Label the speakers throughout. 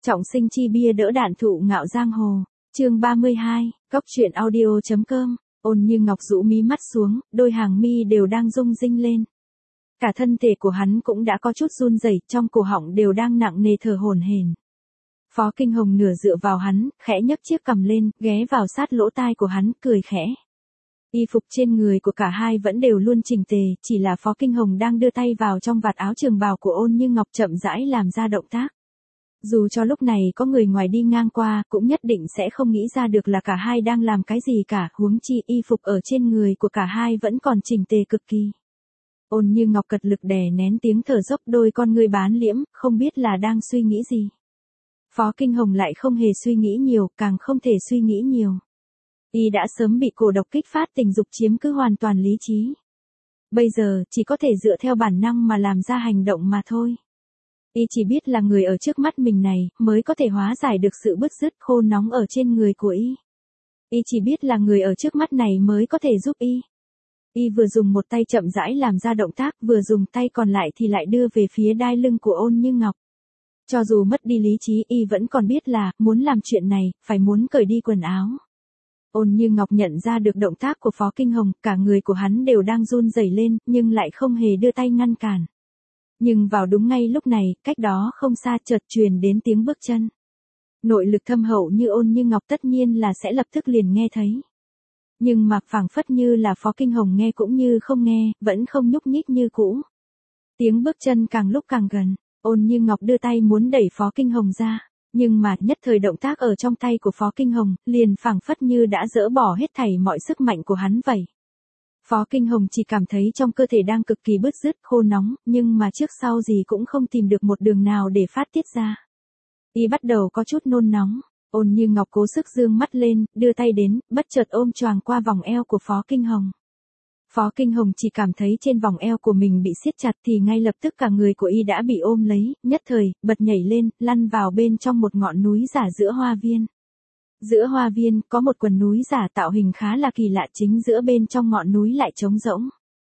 Speaker 1: Trọng sinh chi bia đỡ đạn thụ ngạo giang hồ. Chương 32, Cóc truyện audio.com. Ôn Như Ngọc rũ mí mắt xuống, đôi hàng mi đều đang rung rinh lên. Cả thân thể của hắn cũng đã có chút run rẩy, trong cổ họng đều đang nặng nề thở hổn hển. Phó Kinh Hồng nửa dựa vào hắn, khẽ nhấc chiếc cằm lên, ghé vào sát lỗ tai của hắn, cười khẽ. Y phục trên người của cả hai vẫn đều luôn chỉnh tề, chỉ là Phó Kinh Hồng đang đưa tay vào trong vạt áo trường bào của Ôn Như Ngọc chậm rãi làm ra động tác. Dù cho lúc này có người ngoài đi ngang qua, cũng nhất định sẽ không nghĩ ra được là cả hai đang làm cái gì cả, huống chi y phục ở trên người của cả hai vẫn còn chỉnh tề cực kỳ. Ôn Như Ngọc cật lực đè nén tiếng thở dốc, đôi con ngươi bán liễm, không biết là đang suy nghĩ gì. Phó Kinh Hồng lại không hề suy nghĩ nhiều, càng không thể suy nghĩ nhiều. Y đã sớm bị cổ độc kích phát tình dục chiếm cứ hoàn toàn lý trí. Bây giờ, chỉ có thể dựa theo bản năng mà làm ra hành động mà thôi. Y chỉ biết là người ở trước mắt mình này, mới có thể hóa giải được sự bứt rứt khô nóng ở trên người của Y. Y chỉ biết là người ở trước mắt này mới có thể giúp Y. Y vừa dùng một tay chậm rãi làm ra động tác, vừa dùng tay còn lại thì lại đưa về phía đai lưng của Ôn Như Ngọc. Cho dù mất đi lý trí, Y vẫn còn biết là, muốn làm chuyện này, phải muốn cởi đi quần áo. Ôn Như Ngọc nhận ra được động tác của Phó Kinh Hồng, cả người của hắn đều đang run rẩy lên, nhưng lại không hề đưa tay ngăn cản. Nhưng vào đúng ngay lúc này, cách đó không xa chợt truyền đến tiếng bước chân. Nội lực thâm hậu như Ôn Như Ngọc tất nhiên là sẽ lập tức liền nghe thấy. Nhưng mà phảng phất như là Phó Kinh Hồng nghe cũng như không nghe, vẫn không nhúc nhích như cũ. Tiếng bước chân càng lúc càng gần, Ôn Như Ngọc đưa tay muốn đẩy Phó Kinh Hồng ra. Nhưng mà nhất thời động tác ở trong tay của Phó Kinh Hồng, liền phảng phất như đã dỡ bỏ hết thảy mọi sức mạnh của hắn vậy. Phó Kinh Hồng chỉ cảm thấy trong cơ thể đang cực kỳ bứt rứt khô nóng, nhưng mà trước sau gì cũng không tìm được một đường nào để phát tiết ra. Y bắt đầu có chút nôn nóng, Ôn Như Ngọc cố sức dương mắt lên, đưa tay đến, bất chợt ôm choàng qua vòng eo của Phó Kinh Hồng. Phó Kinh Hồng chỉ cảm thấy trên vòng eo của mình bị siết chặt thì ngay lập tức cả người của Y đã bị ôm lấy, nhất thời, bật nhảy lên, lăn vào bên trong một ngọn núi giả giữa hoa viên. Giữa hoa viên, có một quần núi giả tạo hình khá là kỳ lạ, chính giữa bên trong ngọn núi lại trống rỗng.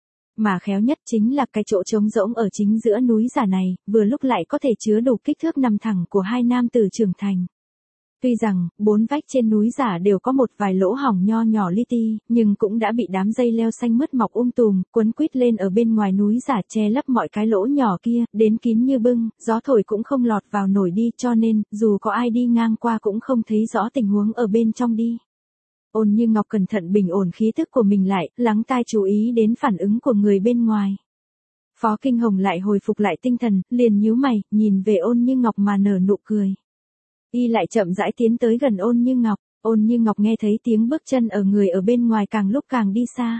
Speaker 1: Mà khéo nhất chính là cái chỗ trống rỗng ở chính giữa núi giả này, vừa lúc lại có thể chứa đủ kích thước nằm thẳng của hai nam tử trưởng thành. Tuy rằng, bốn vách trên núi giả đều có một vài lỗ hổng nho nhỏ li ti, nhưng cũng đã bị đám dây leo xanh mướt mọc tùm, quấn quýt lên ở bên ngoài núi giả che lấp mọi cái lỗ nhỏ kia, đến kín như bưng, gió thổi cũng không lọt vào nổi đi, cho nên, dù có ai đi ngang qua cũng không thấy rõ tình huống ở bên trong đi. Ôn Như Ngọc cẩn thận bình ổn khí tức của mình lại, lắng tai chú ý đến phản ứng của người bên ngoài. Phó Kinh Hồng lại hồi phục lại tinh thần, liền nhíu mày, nhìn về Ôn Như Ngọc mà nở nụ cười. Y lại chậm rãi tiến tới gần Ôn Như Ngọc, Ôn Như Ngọc nghe thấy tiếng bước chân ở người ở bên ngoài càng lúc càng đi xa.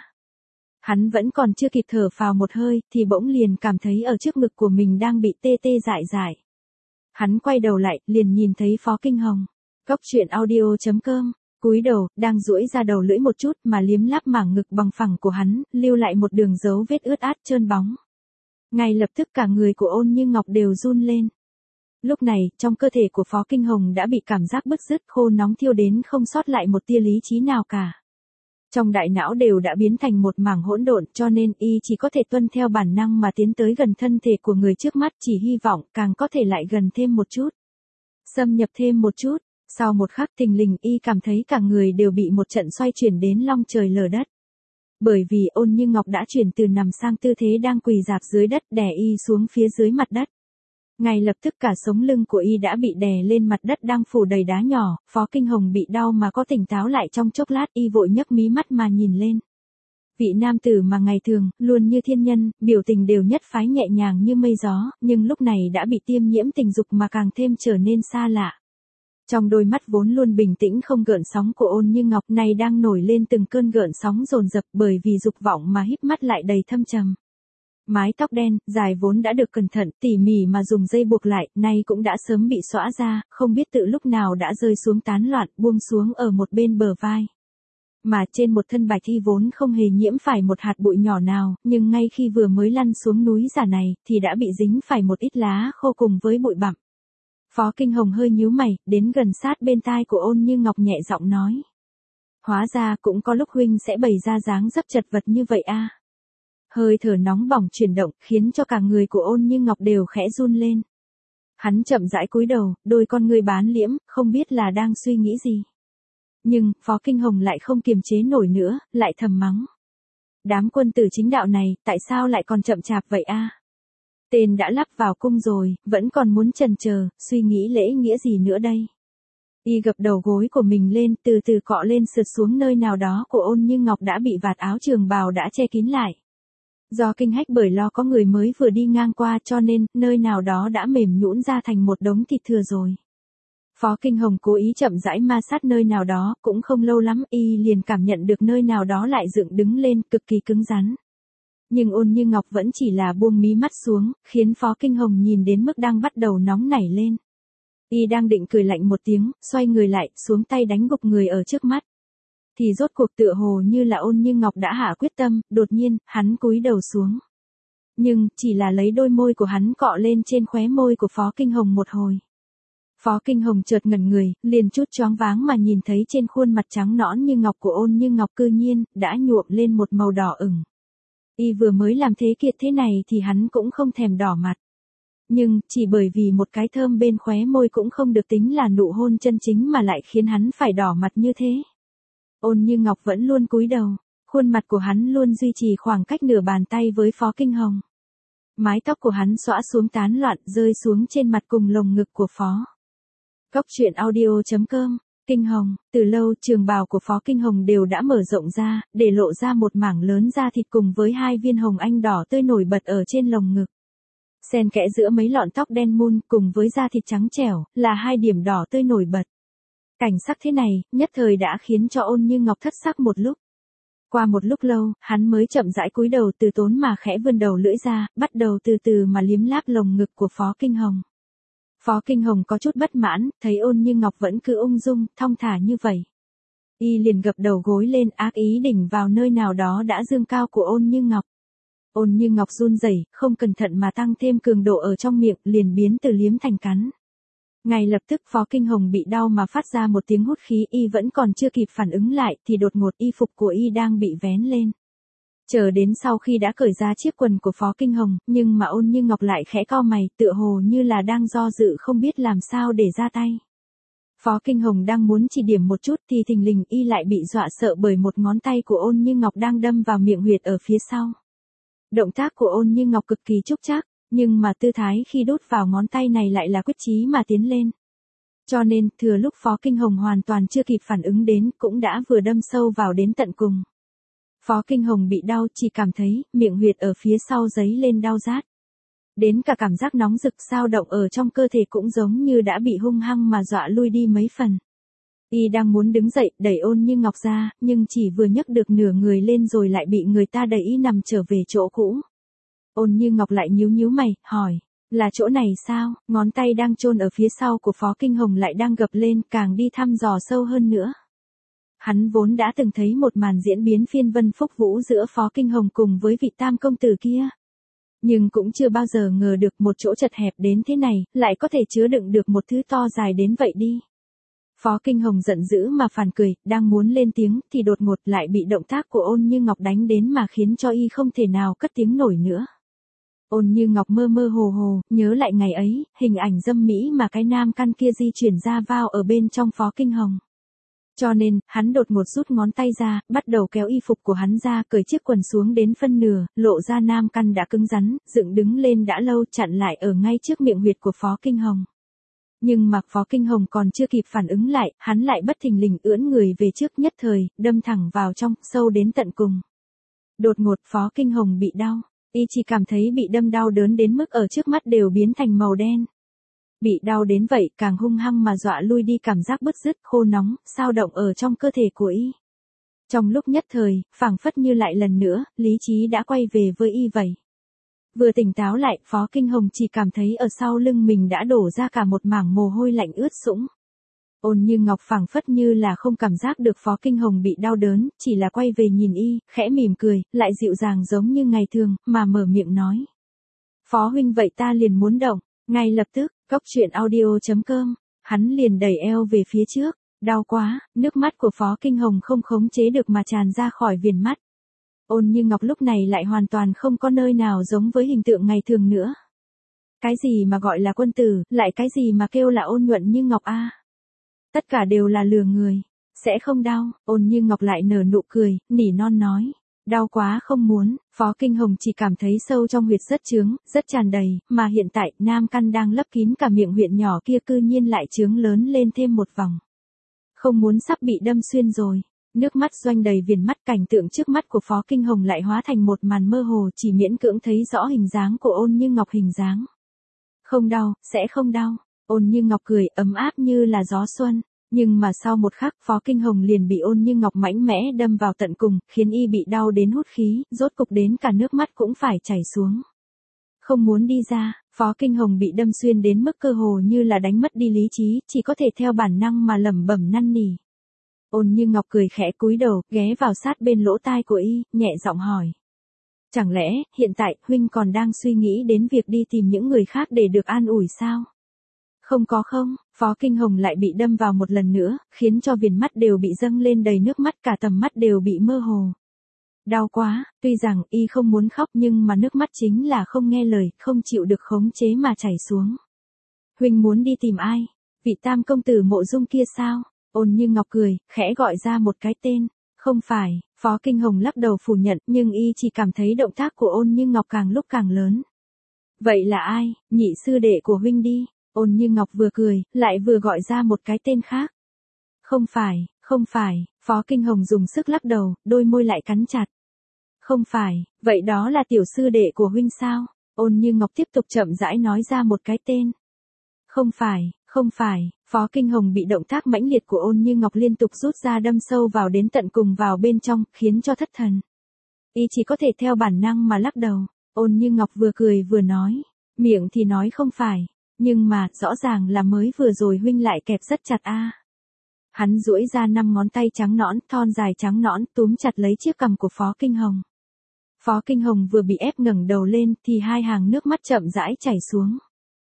Speaker 1: Hắn vẫn còn chưa kịp thở phào một hơi, thì bỗng liền cảm thấy ở trước ngực của mình đang bị tê tê dại dại. Hắn quay đầu lại, liền nhìn thấy Phó Kinh Hồng. Cóc truyện audio.com, cúi đầu, đang duỗi ra đầu lưỡi một chút mà liếm láp mảng ngực bằng phẳng của hắn, lưu lại một đường dấu vết ướt át trơn bóng. Ngay lập tức cả người của Ôn Như Ngọc đều run lên. Lúc này, trong cơ thể của Phó Kinh Hồng đã bị cảm giác bứt rứt khô nóng thiêu đến không sót lại một tia lý trí nào cả. Trong đại não đều đã biến thành một mảng hỗn độn, cho nên Y chỉ có thể tuân theo bản năng mà tiến tới gần thân thể của người trước mắt, chỉ hy vọng càng có thể lại gần thêm một chút. Xâm nhập thêm một chút, sau một khắc thình lình Y cảm thấy cả người đều bị một trận xoay chuyển đến long trời lở đất. Bởi vì Ôn Như Ngọc đã chuyển từ nằm sang tư thế đang quỳ rạp dưới đất đè Y xuống phía dưới mặt đất. Ngay lập tức cả sống lưng của Y đã bị đè lên mặt đất đang phủ đầy đá nhỏ, Phó Kinh Hồng bị đau mà có tỉnh táo lại trong chốc lát, Y vội nhấc mí mắt mà nhìn lên. Vị nam tử mà ngày thường, luôn như thiên nhân, biểu tình đều nhất phái nhẹ nhàng như mây gió, nhưng lúc này đã bị tiêm nhiễm tình dục mà càng thêm trở nên xa lạ. Trong đôi mắt vốn luôn bình tĩnh không gợn sóng của Ôn Như Ngọc này đang nổi lên từng cơn gợn sóng dồn dập, bởi vì dục vọng mà híp mắt lại đầy thâm trầm. Mái tóc đen, dài vốn đã được cẩn thận, tỉ mỉ mà dùng dây buộc lại, nay cũng đã sớm bị xõa ra, không biết tự lúc nào đã rơi xuống tán loạn, buông xuống ở một bên bờ vai. Mà trên một thân bạch thi vốn không hề nhiễm phải một hạt bụi nhỏ nào, nhưng ngay khi vừa mới lăn xuống núi giả này, thì đã bị dính phải một ít lá khô cùng với bụi bặm. Phó Kinh Hồng hơi nhíu mày, đến gần sát bên tai của Ôn Như Ngọc nhẹ giọng nói. Hóa ra cũng có lúc huynh sẽ bày ra dáng dấp chật vật như vậy a. Hơi thở nóng bỏng chuyển động, khiến cho cả người của Ôn Như Ngọc đều khẽ run lên. Hắn chậm rãi cúi đầu, đôi con ngươi bán liễm, không biết là đang suy nghĩ gì. Nhưng, Phó Kinh Hồng lại không kiềm chế nổi nữa, lại thầm mắng. Đám quân tử chính đạo này, tại sao lại còn chậm chạp vậy a? Tên đã lắp vào cung rồi, vẫn còn muốn chần chờ, suy nghĩ lễ nghĩa gì nữa đây? Y gập đầu gối của mình lên, từ từ cọ lên sượt xuống nơi nào đó của Ôn Như Ngọc đã bị vạt áo trường bào đã che kín lại. Do kinh hách bởi lo có người mới vừa đi ngang qua cho nên, nơi nào đó đã mềm nhũn ra thành một đống thịt thừa rồi. Phó Kinh Hồng cố ý chậm rãi ma sát nơi nào đó, cũng không lâu lắm y liền cảm nhận được nơi nào đó lại dựng đứng lên, cực kỳ cứng rắn. Nhưng Ôn Như Ngọc vẫn chỉ là buông mí mắt xuống, khiến Phó Kinh Hồng nhìn đến mức đang bắt đầu nóng nảy lên. Y đang định cười lạnh một tiếng, xoay người lại, xuống tay đánh gục người ở trước mắt. Thì rốt cuộc tựa hồ như là Ôn Như Ngọc đã hạ quyết tâm, đột nhiên, hắn cúi đầu xuống. Nhưng, chỉ là lấy đôi môi của hắn cọ lên trên khóe môi của Phó Kinh Hồng một hồi. Phó Kinh Hồng chợt ngẩn người, liền chút choáng váng mà nhìn thấy trên khuôn mặt trắng nõn như ngọc của Ôn Như Ngọc cư nhiên, đã nhuộm lên một màu đỏ ửng. Y vừa mới làm thế kiệt thế này thì hắn cũng không thèm đỏ mặt. Nhưng, chỉ bởi vì một cái thơm bên khóe môi cũng không được tính là nụ hôn chân chính mà lại khiến hắn phải đỏ mặt như thế. Ôn Như Ngọc vẫn luôn cúi đầu, khuôn mặt của hắn luôn duy trì khoảng cách nửa bàn tay với Phó Kinh Hồng. Mái tóc của hắn xõa xuống tán loạn rơi xuống trên mặt cùng lồng ngực của Phó. Cốc truyện audio.com, Kinh Hồng, từ lâu trường bào của Phó Kinh Hồng đều đã mở rộng ra, để lộ ra một mảng lớn da thịt cùng với hai viên hồng anh đỏ tươi nổi bật ở trên lồng ngực. Xen kẽ giữa mấy lọn tóc đen mun cùng với da thịt trắng trẻo, là hai điểm đỏ tươi nổi bật. Cảnh sắc thế này, nhất thời đã khiến cho Ôn Như Ngọc thất sắc một lúc. Qua một lúc lâu, hắn mới chậm rãi cúi đầu từ tốn mà khẽ vươn đầu lưỡi ra, bắt đầu từ từ mà liếm láp lồng ngực của Phó Kinh Hồng. Phó Kinh Hồng có chút bất mãn, thấy Ôn Như Ngọc vẫn cứ ung dung, thong thả như vậy. Y liền gập đầu gối lên ác ý đỉnh vào nơi nào đó đã dương cao của Ôn Như Ngọc. Ôn Như Ngọc run rẩy, không cẩn thận mà tăng thêm cường độ ở trong miệng, liền biến từ liếm thành cắn. Ngay lập tức Phó Kinh Hồng bị đau mà phát ra một tiếng hút khí, y vẫn còn chưa kịp phản ứng lại thì đột ngột y phục của y đang bị vén lên. Chờ đến sau khi đã cởi ra chiếc quần của Phó Kinh Hồng, nhưng mà Ôn Như Ngọc lại khẽ cau mày, tựa hồ như là đang do dự không biết làm sao để ra tay. Phó Kinh Hồng đang muốn chỉ điểm một chút thì thình lình y lại bị dọa sợ bởi một ngón tay của Ôn Như Ngọc đang đâm vào miệng huyệt ở phía sau. Động tác của Ôn Như Ngọc cực kỳ trúc trác, nhưng mà tư thái khi đút vào ngón tay này lại là quyết chí mà tiến lên. Cho nên, thừa lúc Phó Kinh Hồng hoàn toàn chưa kịp phản ứng đến, cũng đã vừa đâm sâu vào đến tận cùng. Phó Kinh Hồng bị đau, chỉ cảm thấy, miệng huyệt ở phía sau giấy lên đau rát. Đến cả cảm giác nóng rực dao động ở trong cơ thể cũng giống như đã bị hung hăng mà dọa lui đi mấy phần. Y đang muốn đứng dậy, đẩy Ôn Như Ngọc ra, nhưng chỉ vừa nhấc được nửa người lên rồi lại bị người ta đẩy y nằm trở về chỗ cũ. Ôn Như Ngọc lại nhíu nhíu mày, hỏi, là chỗ này sao? Ngón tay đang chôn ở phía sau của Phó Kinh Hồng lại đang gập lên, càng đi thăm dò sâu hơn nữa. Hắn vốn đã từng thấy một màn diễn biến phiên vân phúc vũ giữa Phó Kinh Hồng cùng với vị tam công tử kia. Nhưng cũng chưa bao giờ ngờ được một chỗ chật hẹp đến thế này, lại có thể chứa đựng được một thứ to dài đến vậy đi. Phó Kinh Hồng giận dữ mà phản cười, đang muốn lên tiếng thì đột ngột lại bị động tác của Ôn Như Ngọc đánh đến mà khiến cho y không thể nào cất tiếng nổi nữa. Ôn Như Ngọc mơ mơ hồ hồ, nhớ lại ngày ấy, hình ảnh dâm mỹ mà cái nam căn kia di chuyển ra vào ở bên trong Phó Kinh Hồng. Cho nên, hắn đột ngột rút ngón tay ra, bắt đầu kéo y phục của hắn ra, cởi chiếc quần xuống đến phân nửa, lộ ra nam căn đã cứng rắn, dựng đứng lên đã lâu chặn lại ở ngay trước miệng huyệt của Phó Kinh Hồng. Nhưng mà Phó Kinh Hồng còn chưa kịp phản ứng lại, hắn lại bất thình lình ưỡn người về trước nhất thời, đâm thẳng vào trong, sâu đến tận cùng. Đột ngột Phó Kinh Hồng bị đau, y chỉ cảm thấy bị đâm đau đớn đến mức ở trước mắt đều biến thành màu đen. Bị đau đến vậy, càng hung hăng mà dọa lui đi cảm giác bứt rứt, khô nóng, dao động ở trong cơ thể của y. Trong lúc nhất thời, phảng phất như lại lần nữa, lý trí đã quay về với y vậy. Vừa tỉnh táo lại, Phó Kinh Hồng chỉ cảm thấy ở sau lưng mình đã đổ ra cả một mảng mồ hôi lạnh ướt sũng. Ôn Như Ngọc phảng phất như là không cảm giác được Phó Kinh Hồng bị đau đớn, chỉ là quay về nhìn y, khẽ mỉm cười, lại dịu dàng giống như ngày thường, mà mở miệng nói. Phó huynh vậy ta liền muốn động, ngay lập tức, cốc truyện audio.com, hắn liền đẩy eo về phía trước, đau quá, nước mắt của Phó Kinh Hồng không khống chế được mà tràn ra khỏi viền mắt. Ôn Như Ngọc lúc này lại hoàn toàn không có nơi nào giống với hình tượng ngày thường nữa. Cái gì mà gọi là quân tử, lại cái gì mà kêu là ôn nhuận như ngọc a? Tất cả đều là lừa người. Sẽ không đau, Ôn Như Ngọc lại nở nụ cười, nỉ non nói. Đau quá không muốn, Phó Kinh Hồng chỉ cảm thấy sâu trong huyệt rất trướng, rất tràn đầy, mà hiện tại nam căn đang lấp kín cả miệng huyệt nhỏ kia cư nhiên lại trướng lớn lên thêm một vòng. Không muốn sắp bị đâm xuyên rồi. Nước mắt doanh đầy viền mắt, cảnh tượng trước mắt của Phó Kinh Hồng lại hóa thành một màn mơ hồ, chỉ miễn cưỡng thấy rõ hình dáng của Ôn Như Ngọc hình dáng. Không đau, sẽ không đau. Ôn Như Ngọc cười ấm áp như là gió xuân. Nhưng mà sau một khắc Phó Kinh Hồng liền bị Ôn Như Ngọc mạnh mẽ đâm vào tận cùng, khiến y bị đau đến hút khí, rốt cục đến cả nước mắt cũng phải chảy xuống. Không muốn đi ra, Phó Kinh Hồng bị đâm xuyên đến mức cơ hồ như là đánh mất đi lý trí, chỉ có thể theo bản năng mà lẩm bẩm năn nỉ. Ôn Như Ngọc cười khẽ cúi đầu, ghé vào sát bên lỗ tai của y, nhẹ giọng hỏi. Chẳng lẽ, hiện tại, huynh còn đang suy nghĩ đến việc đi tìm những người khác để được an ủi sao? Không có không, Phó Kinh Hồng lại bị đâm vào một lần nữa, khiến cho viền mắt đều bị dâng lên đầy nước mắt, cả tầm mắt đều bị mơ hồ. Đau quá, tuy rằng y không muốn khóc nhưng mà nước mắt chính là không nghe lời, không chịu được khống chế mà chảy xuống. Huynh muốn đi tìm ai? Vị tam công tử Mộ Dung kia sao? Ôn Như Ngọc cười, khẽ gọi ra một cái tên. Không phải, Phó Kinh Hồng lắc đầu phủ nhận, nhưng y chỉ cảm thấy động tác của Ôn Như Ngọc càng lúc càng lớn. Vậy là ai? Nhị sư đệ của huynh đi. Ôn Như Ngọc vừa cười, lại vừa gọi ra một cái tên khác. Không phải, Phó Kinh Hồng dùng sức lắc đầu, đôi môi lại cắn chặt. Không phải, vậy đó là tiểu sư đệ của huynh sao? Ôn Như Ngọc tiếp tục chậm rãi nói ra một cái tên. Không phải, Phó Kinh Hồng bị động tác mãnh liệt của Ôn Như Ngọc liên tục rút ra đâm sâu vào đến tận cùng vào bên trong, khiến cho thất thần. Y chỉ có thể theo bản năng mà lắc đầu. Ôn Như Ngọc vừa cười vừa nói, miệng thì nói không phải, nhưng mà rõ ràng là mới vừa rồi huynh lại kẹp rất chặt a. Hắn duỗi ra 5 ngón tay trắng nõn, thon dài trắng nõn, túm chặt lấy chiếc cằm của Phó Kinh Hồng. Phó Kinh Hồng vừa bị ép ngẩng đầu lên thì hai hàng nước mắt chậm rãi chảy xuống.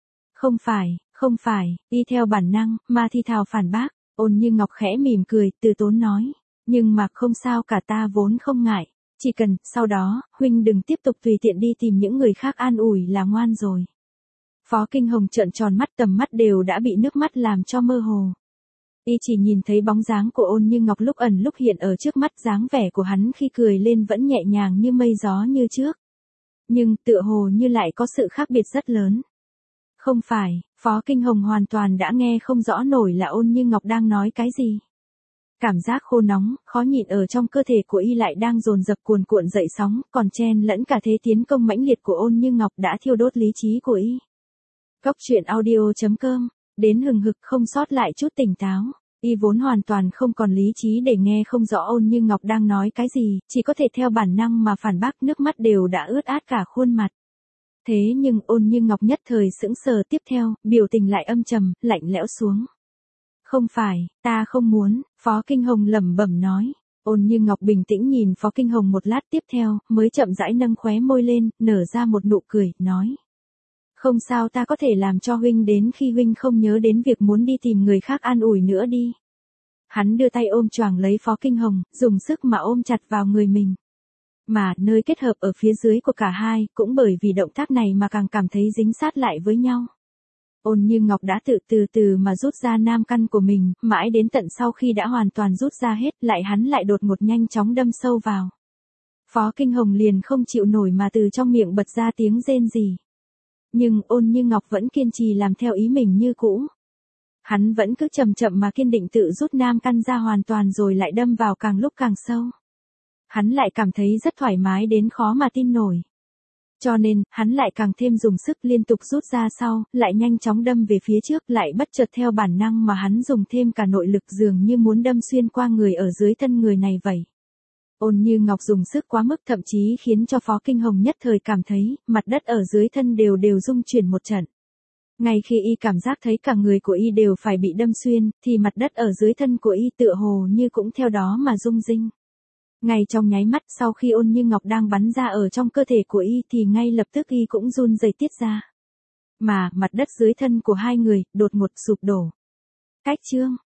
Speaker 1: Không phải, y theo bản năng, mà thì thào phản bác. Ôn Như Ngọc khẽ mỉm cười, từ tốn nói. Nhưng mà không sao cả, ta vốn không ngại. Chỉ cần, sau đó, huynh đừng tiếp tục tùy tiện đi tìm những người khác an ủi là ngoan rồi. Phó Kinh Hồng trợn tròn mắt, tầm mắt đều đã bị nước mắt làm cho mơ hồ. Y chỉ nhìn thấy bóng dáng của Ôn Như Ngọc lúc ẩn lúc hiện ở trước mắt, dáng vẻ của hắn khi cười lên vẫn nhẹ nhàng như mây gió như trước. Nhưng tựa hồ như lại có sự khác biệt rất lớn. Không phải, Phó Kinh Hồng hoàn toàn đã nghe không rõ nổi là Ôn Như Ngọc đang nói cái gì. Cảm giác khô nóng, khó nhịn ở trong cơ thể của y lại đang dồn dập cuồn cuộn dậy sóng, còn chen lẫn cả thế tiến công mãnh liệt của Ôn Như Ngọc đã thiêu đốt lý trí của y. Cốc truyện audio.com, đến hừng hực không sót lại chút tỉnh táo. Y vốn hoàn toàn không còn lý trí để nghe không rõ Ôn Như Ngọc đang nói cái gì, chỉ có thể theo bản năng mà phản bác, nước mắt đều đã ướt át cả khuôn mặt. Thế nhưng Ôn Như Ngọc nhất thời sững sờ, tiếp theo, biểu tình lại âm trầm, lạnh lẽo xuống. Không phải, ta không muốn, Phó Kinh Hồng lẩm bẩm nói. Ôn Như Ngọc bình tĩnh nhìn Phó Kinh Hồng một lát, tiếp theo, mới chậm rãi nâng khóe môi lên, nở ra một nụ cười, nói. Không sao, ta có thể làm cho huynh đến khi huynh không nhớ đến việc muốn đi tìm người khác an ủi nữa đi. Hắn đưa tay ôm choàng lấy Phó Kinh Hồng, dùng sức mà ôm chặt vào người mình. Mà, nơi kết hợp ở phía dưới của cả hai, cũng bởi vì động tác này mà càng cảm thấy dính sát lại với nhau. Ôn Như Ngọc đã từ từ mà rút ra nam căn của mình, mãi đến tận sau khi đã hoàn toàn rút ra hết, hắn lại đột ngột nhanh chóng đâm sâu vào. Phó Kinh Hồng liền không chịu nổi mà từ trong miệng bật ra tiếng rên rỉ. Nhưng Ôn Như Ngọc vẫn kiên trì làm theo ý mình như cũ. Hắn vẫn cứ chậm chậm mà kiên định tự rút nam căn ra hoàn toàn rồi lại đâm vào càng lúc càng sâu. Hắn lại cảm thấy rất thoải mái đến khó mà tin nổi. Cho nên, hắn lại càng thêm dùng sức liên tục rút ra sau, lại nhanh chóng đâm về phía trước, lại bất chợt theo bản năng mà hắn dùng thêm cả nội lực, dường như muốn đâm xuyên qua người ở dưới thân người này vậy. Ôn Như Ngọc dùng sức quá mức, thậm chí khiến cho Phó Kinh Hồng nhất thời cảm thấy, mặt đất ở dưới thân đều rung chuyển một trận. Ngay khi y cảm giác thấy cả người của y đều phải bị đâm xuyên, thì mặt đất ở dưới thân của y tựa hồ như cũng theo đó mà rung rinh. Ngay trong nháy mắt sau khi Ôn Như Ngọc đang bắn ra ở trong cơ thể của y thì ngay lập tức y cũng run rẩy tiết ra. Mà, mặt đất dưới thân của hai người, đột ngột sụp đổ. Cách chương.